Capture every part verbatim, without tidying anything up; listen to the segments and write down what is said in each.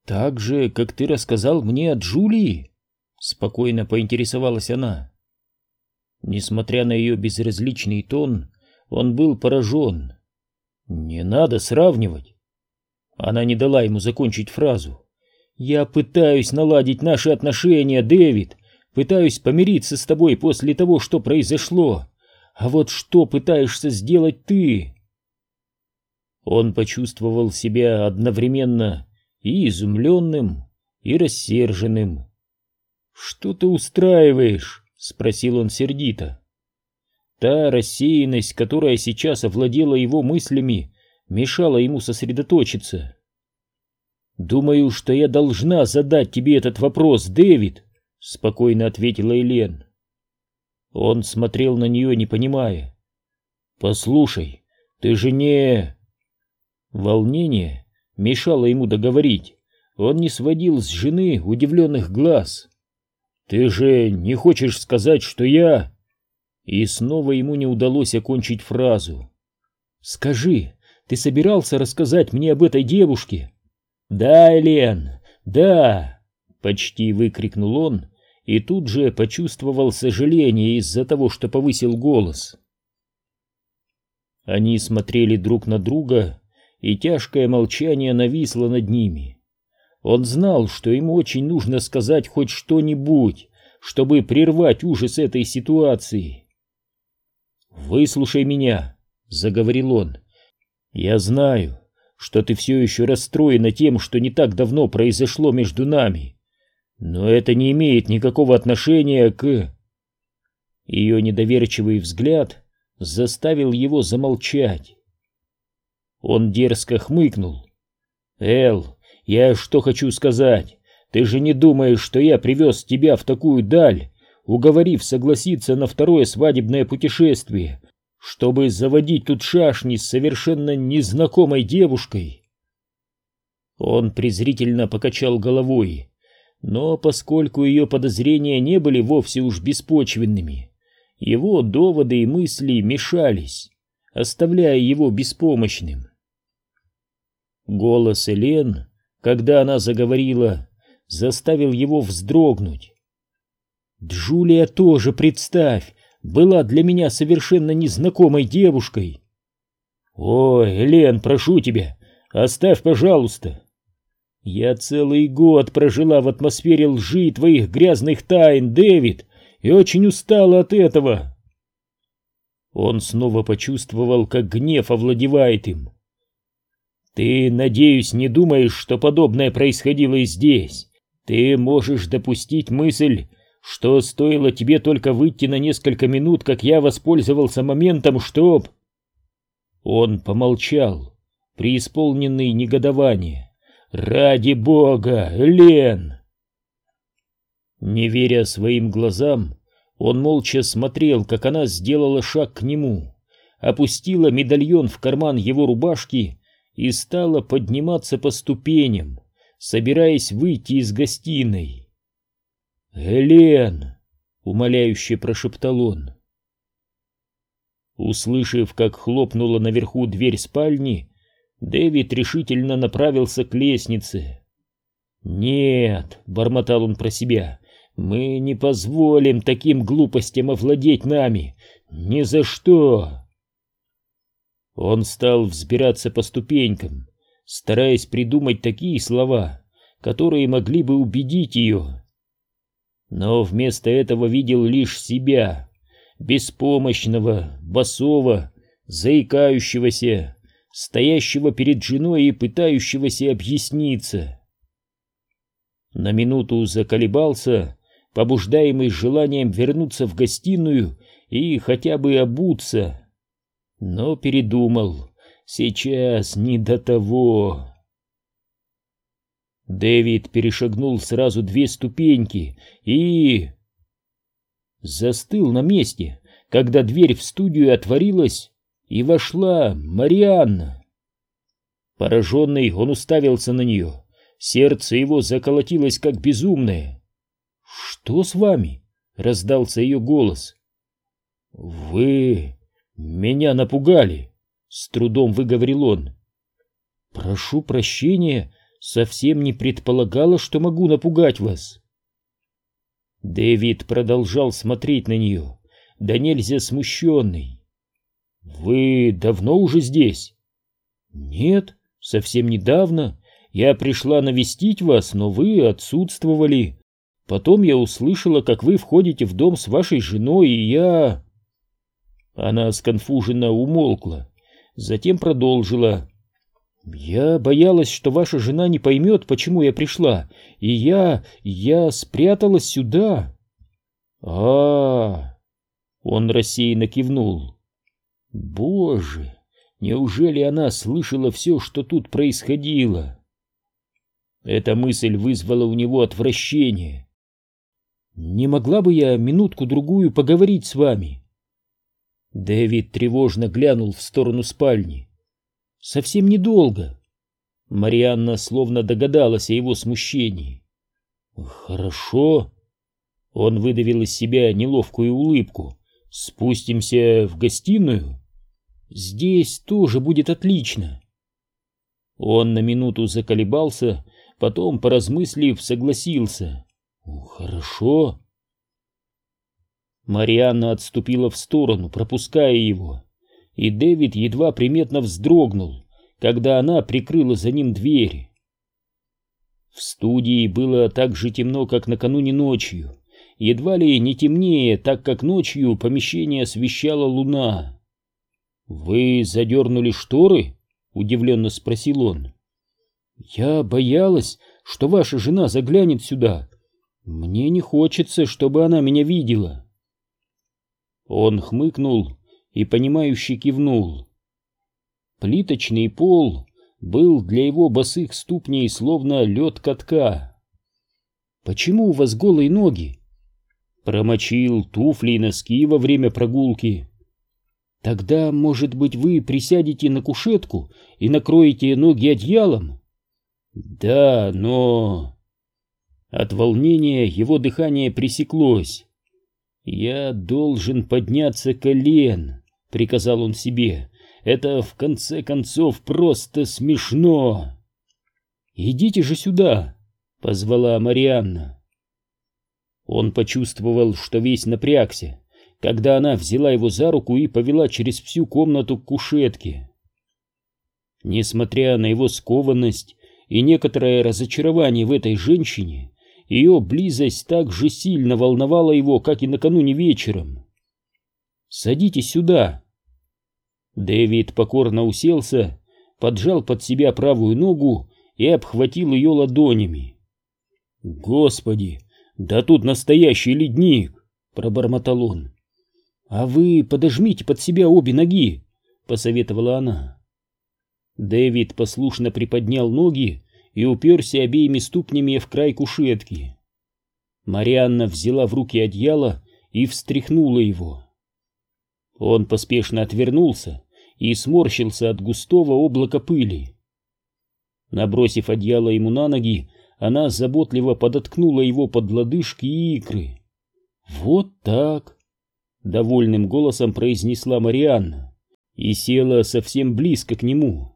Так же, как ты рассказал мне о Джулии? Спокойно поинтересовалась она. Несмотря на ее безразличный тон, он был поражен. Не надо сравнивать. Она не дала ему закончить фразу. Я пытаюсь наладить наши отношения, Дэвид. Пытаюсь помириться с тобой после того, что произошло. А вот что пытаешься сделать ты? Он почувствовал себя одновременно и изумленным, и рассерженным. «Что ты устраиваешь?» — спросил он сердито. Та рассеянность, которая сейчас овладела его мыслями, мешала ему сосредоточиться. «Думаю, что я должна задать тебе этот вопрос, Дэвид», — спокойно ответила Элен. Он смотрел на нее, не понимая. «Послушай, ты же не...» Волнение мешало ему договорить. Он не сводил с жены удивленных глаз. «Ты же не хочешь сказать, что я...» И снова ему не удалось окончить фразу. «Скажи, ты собирался рассказать мне об этой девушке?» «Да, Элен, да!» — почти выкрикнул он, и тут же почувствовал сожаление из-за того, что повысил голос. Они смотрели друг на друга, и тяжкое молчание нависло над ними. Он знал, что ему очень нужно сказать хоть что-нибудь, чтобы прервать ужас этой ситуации. «Выслушай меня», — заговорил он. «Я знаю, что ты все еще расстроена тем, что не так давно произошло между нами, но это не имеет никакого отношения к...» Ее недоверчивый взгляд заставил его замолчать. Он дерзко хмыкнул. «Эл, я что хочу сказать? Ты же не думаешь, что я привез тебя в такую даль, уговорив согласиться на второе свадебное путешествие, чтобы заводить тут шашни с совершенно незнакомой девушкой?» Он презрительно покачал головой, но поскольку ее подозрения не были вовсе уж беспочвенными, его доводы и мысли мешались, оставляя его беспомощным. Голос Элен, когда она заговорила, заставил его вздрогнуть. «Джулия тоже, представь, была для меня совершенно незнакомой девушкой». «Ой, Элен, прошу тебя, оставь, пожалуйста. Я целый год прожила в атмосфере лжи и твоих грязных тайн, Дэвид, и очень устала от этого». Он снова почувствовал, как гнев овладевает им. «Ты, надеюсь, не думаешь, что подобное происходило и здесь? Ты можешь допустить мысль, что стоило тебе только выйти на несколько минут, как я воспользовался моментом, чтоб...» Он помолчал, преисполненный негодования. «Ради бога, Элен!» Не веря своим глазам, он молча смотрел, как она сделала шаг к нему, опустила медальон в карман его рубашки и стала подниматься по ступеням, собираясь выйти из гостиной. «Элен!» — умоляюще прошептал он. Услышав, как хлопнула наверху дверь спальни, Дэвид решительно направился к лестнице. «Нет!» — бормотал он про себя. «Мы не позволим таким глупостям овладеть нами! Ни за что!» Он стал взбираться по ступенькам, стараясь придумать такие слова, которые могли бы убедить ее. Но вместо этого видел лишь себя, беспомощного, босого, заикающегося, стоящего перед женой и пытающегося объясниться. На минуту заколебался, побуждаемый желанием вернуться в гостиную и хотя бы обуться, но передумал. Сейчас не до того. Дэвид перешагнул сразу две ступеньки и... застыл на месте, когда дверь в студию отворилась, и вошла Марианна. Пораженный, он уставился на нее. Сердце его заколотилось как безумное. «Что с вами?» — раздался ее голос. «Вы меня напугали», — с трудом выговорил он. «Прошу прощения», совсем не предполагала, что могу напугать вас». Дэвид продолжал смотреть на нее, да нельзя смущенный. «Вы давно уже здесь?» «Нет, совсем недавно. Я пришла навестить вас, но вы отсутствовали. Потом я услышала, как вы входите в дом с вашей женой, и я...» Она сконфуженно умолкла, затем продолжила. «Я боялась, что ваша жена не поймет, почему я пришла, и я... я спряталась сюда». «А-а-а!» Он рассеянно кивнул. «Боже, неужели она слышала все, что тут происходило?» Эта мысль вызвала у него отвращение. «Не могла бы я минутку-другую поговорить с вами?» Дэвид тревожно глянул в сторону спальни. «Совсем недолго». Марианна словно догадалась о его смущении. «Хорошо». Он выдавил из себя неловкую улыбку. «Спустимся в гостиную?» «Здесь тоже будет отлично». Он на минуту заколебался, потом, поразмыслив, согласился. «Хорошо». Марианна отступила в сторону, пропуская его, и Дэвид едва приметно вздрогнул, когда она прикрыла за ним дверь. В студии было так же темно, как накануне ночью, едва ли не темнее, так как ночью помещение освещала луна. «Вы задернули шторы?» — удивленно спросил он. «Я боялась, что ваша жена заглянет сюда. Мне не хочется, чтобы она меня видела». Он хмыкнул и понимающе кивнул. Плиточный пол был для его босых ступней словно лед катка. «Почему у вас голые ноги?» «Промочил туфли и носки во время прогулки». «Тогда, может быть, вы присядете на кушетку и накроете ноги одеялом?» «Да, но...» От волнения его дыхание пресеклось. «Я должен подняться колен», — приказал он себе. «Это, в конце концов, просто смешно». «Идите же сюда», — позвала Марианна. Он почувствовал, что весь напрягся, когда она взяла его за руку и повела через всю комнату к кушетке. Несмотря на его скованность и некоторое разочарование в этой женщине, ее близость так же сильно волновала его, как и накануне вечером. «Садитесь сюда». Дэвид покорно уселся, поджал под себя правую ногу и обхватил ее ладонями. «Господи, да тут настоящий ледник!» — пробормотал он. «А вы подожмите под себя обе ноги», — посоветовала она. Дэвид послушно приподнял ноги и уперся обеими ступнями в край кушетки. Марианна взяла в руки одеяло и встряхнула его. Он поспешно отвернулся и сморщился от густого облака пыли. Набросив одеяло ему на ноги, она заботливо подоткнула его под лодыжки и икры. «Вот так», — довольным голосом произнесла Марианна и села совсем близко к нему.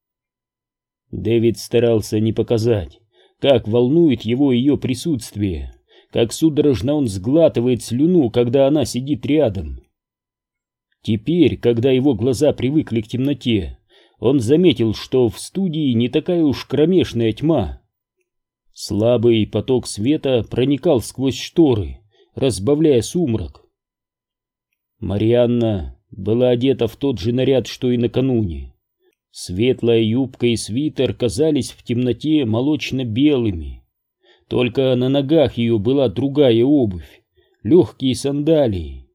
Дэвид старался не показать, как волнует его ее присутствие, как судорожно он сглатывает слюну, когда она сидит рядом. Теперь, когда его глаза привыкли к темноте, он заметил, что в студии не такая уж кромешная тьма. Слабый поток света проникал сквозь шторы, разбавляя сумрак. Марианна была одета в тот же наряд, что и накануне. Светлая юбка и свитер казались в темноте молочно-белыми. Только на ногах ее была другая обувь, легкие сандалии.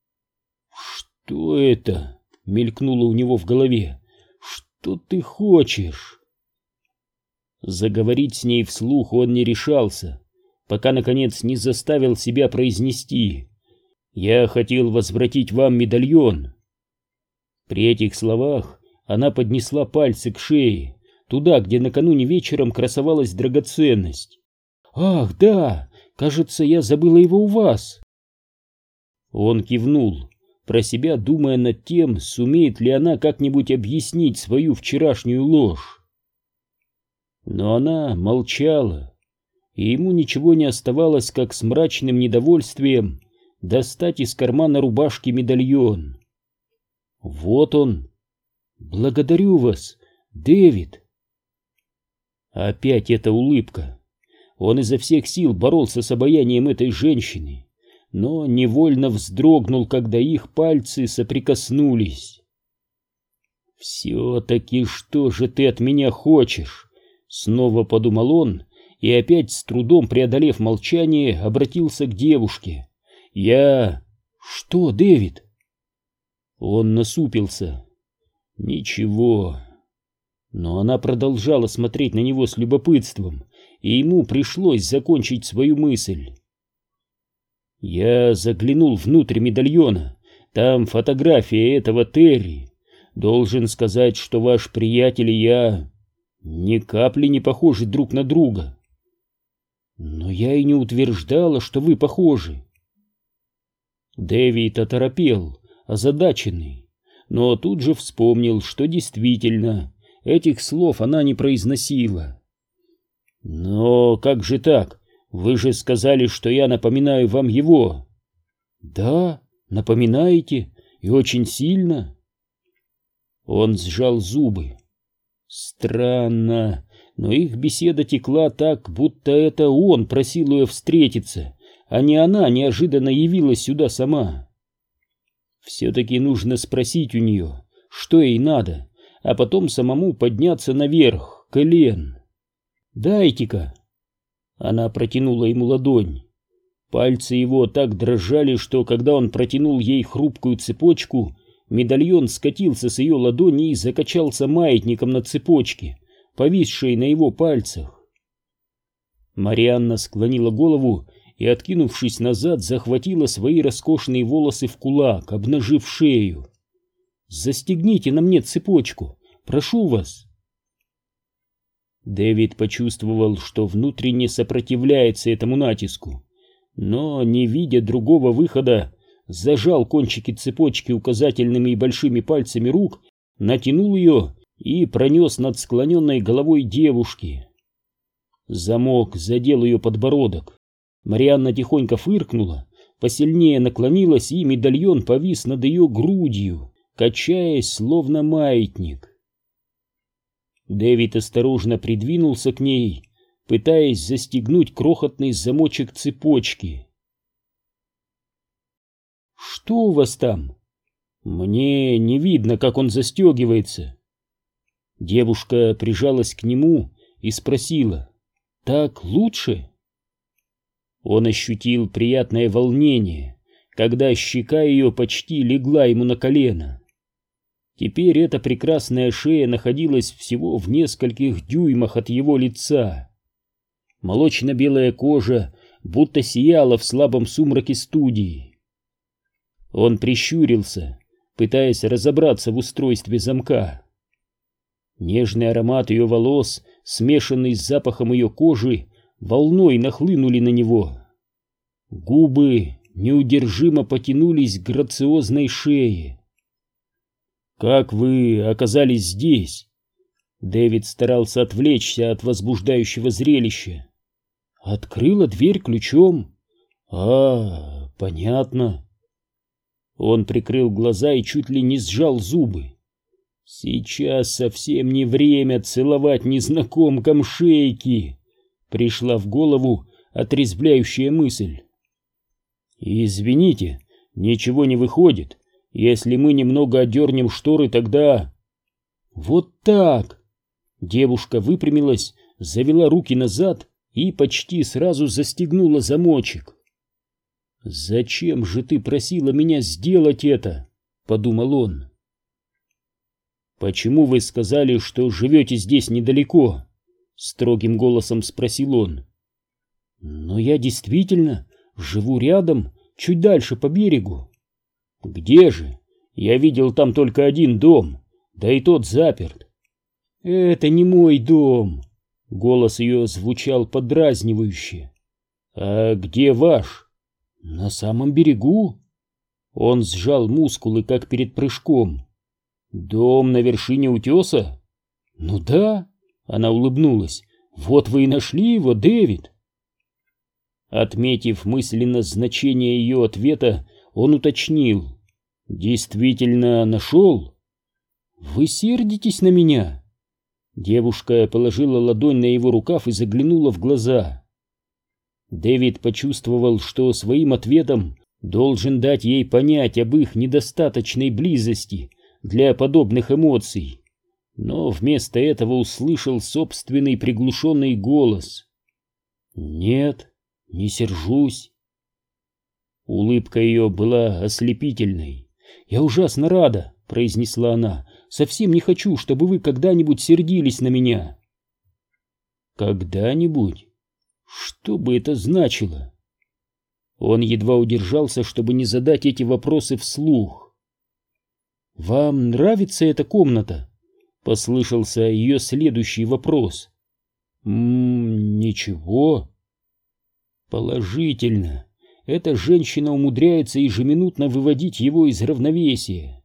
«Что это?» — мелькнуло у него в голове. «Что ты хочешь?» Заговорить с ней вслух он не решался, пока, наконец, не заставил себя произнести: «Я хотел возвратить вам медальон». При этих словах она поднесла пальцы к шее, туда, где накануне вечером красовалась драгоценность. «Ах, да! Кажется, я забыла его у вас!» Он кивнул, про себя думая над тем, сумеет ли она как-нибудь объяснить свою вчерашнюю ложь. Но она молчала, и ему ничего не оставалось, как с мрачным недовольствием достать из кармана рубашки медальон. Вот он. Благодарю вас, Дэвид. Опять эта улыбка. Он изо всех сил боролся с обаянием этой женщины, но невольно вздрогнул, когда их пальцы соприкоснулись. «Все-таки что же ты от меня хочешь?» Снова подумал он и опять, с трудом преодолев молчание, обратился к девушке. «Я...» «Что, Дэвид?» Он насупился. «Ничего». Но она продолжала смотреть на него с любопытством, и ему пришлось закончить свою мысль. «Я заглянул внутрь медальона. Там фотография этого Терри. Должен сказать, что ваш приятель и я ни капли не похожи друг на друга». «Но я и не утверждала, что вы похожи». Дэвид оторопел, озадаченный, но тут же вспомнил, что действительно этих слов она не произносила. «Но как же так? Вы же сказали, что я напоминаю вам его». «Да, напоминаете, и очень сильно». Он сжал зубы. Странно, но их беседа текла так, будто это он просил ее встретиться, а не она неожиданно явилась сюда сама. Все-таки нужно спросить у нее, что ей надо, а потом самому подняться наверх, к Элен. «Дайте-ка». Она протянула ему ладонь. Пальцы его так дрожали, что когда он протянул ей хрупкую цепочку, медальон скатился с ее ладони и закачался маятником на цепочке, повисшей на его пальцах. Марианна склонила голову и, откинувшись назад, захватила свои роскошные волосы в кулак, обнажив шею. «Застегните на мне цепочку, прошу вас». Дэвид почувствовал, что внутренне сопротивляется этому натиску, но, не видя другого выхода, зажал кончики цепочки указательными и большими пальцами рук, натянул ее и пронес над склоненной головой девушки. Замок задел ее подбородок. Марианна тихонько фыркнула, посильнее наклонилась, и медальон повис над ее грудью, качаясь, словно маятник. Дэвид осторожно придвинулся к ней, пытаясь застегнуть крохотный замочек цепочки. «Что у вас там?» «Мне не видно, как он застегивается». Девушка прижалась к нему и спросила: «Так лучше?» Он ощутил приятное волнение, когда щека ее почти легла ему на колено. Теперь эта прекрасная шея находилась всего в нескольких дюймах от его лица. Молочно-белая кожа будто сияла в слабом сумраке студии. Он прищурился, пытаясь разобраться в устройстве замка. Нежный аромат ее волос, смешанный с запахом ее кожи, волной нахлынули на него. Губы неудержимо потянулись к грациозной шее. «Как вы оказались здесь?» Дэвид старался отвлечься от возбуждающего зрелища. «Открыла дверь ключом». «А, понятно». Он прикрыл глаза и чуть ли не сжал зубы. «Сейчас совсем не время целовать незнакомкам шейки», — пришла в голову отрезвляющая мысль. «Извините, ничего не выходит. Если мы немного отдернем шторы, тогда...» «Вот так!» Девушка выпрямилась, завела руки назад и почти сразу застегнула замочек. «Зачем же ты просила меня сделать это?» — подумал он. «Почему вы сказали, что живете здесь недалеко?» — строгим голосом спросил он. «Но я действительно живу рядом, чуть дальше по берегу». «Где же? Я видел там только один дом, да и тот заперт». «Это не мой дом», — голос ее звучал подразнивающе. «А где ваш?» «На самом берегу». Он сжал мускулы, как перед прыжком. «Дом на вершине утеса?» «Ну да», — она улыбнулась, Вот вы и нашли его, Дэвид. Отметив мысленно значение ее ответа, он уточнил: действительно нашел? Вы сердитесь на меня? Девушка положила ладонь на его рукав и заглянула в глаза. Дэвид почувствовал, что своим ответом должен дать ей понять об их недостаточной близости для подобных эмоций, но вместо этого услышал собственный приглушенный голос. «Нет, не сержусь». Улыбка ее была ослепительной. «Я ужасно рада», — произнесла она. «Совсем не хочу, чтобы вы когда-нибудь сердились на меня». «Когда-нибудь? Что бы это значило?» Он едва удержался, чтобы не задать эти вопросы вслух. «Вам нравится эта комната?» — послышался ее следующий вопрос. «М-м, ничего». Положительно. Эта женщина умудряется ежеминутно выводить его из равновесия.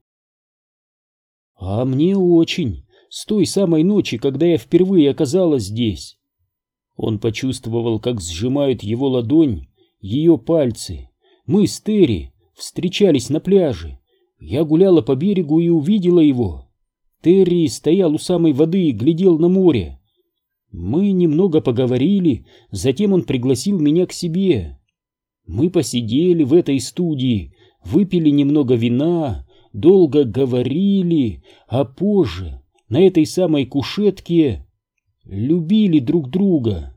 «А мне очень, с той самой ночи, когда я впервые оказалась здесь». Он почувствовал, как сжимают его ладонь ее пальцы. Мы с Терри встречались на пляже. Я гуляла по берегу и увидела его. Терри стоял у самой воды и глядел на море. Мы немного поговорили, затем он пригласил меня к себе. Мы посидели в этой студии, выпили немного вина, долго говорили, а позже на этой самой кушетке любили друг друга.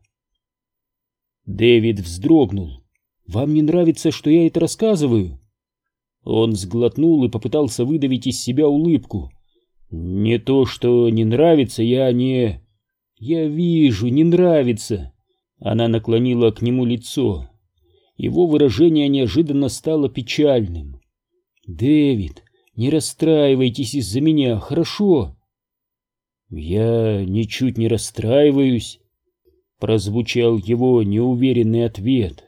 Дэвид вздрогнул. «Вам не нравится, что я это рассказываю?» Он сглотнул и попытался выдавить из себя улыбку. «Не то, что не нравится, я не...» «Я вижу, не нравится». Она наклонила к нему лицо. Его выражение неожиданно стало печальным. «Дэвид, не расстраивайтесь из-за меня, хорошо?» «Я ничуть не расстраиваюсь», — прозвучал его неуверенный ответ.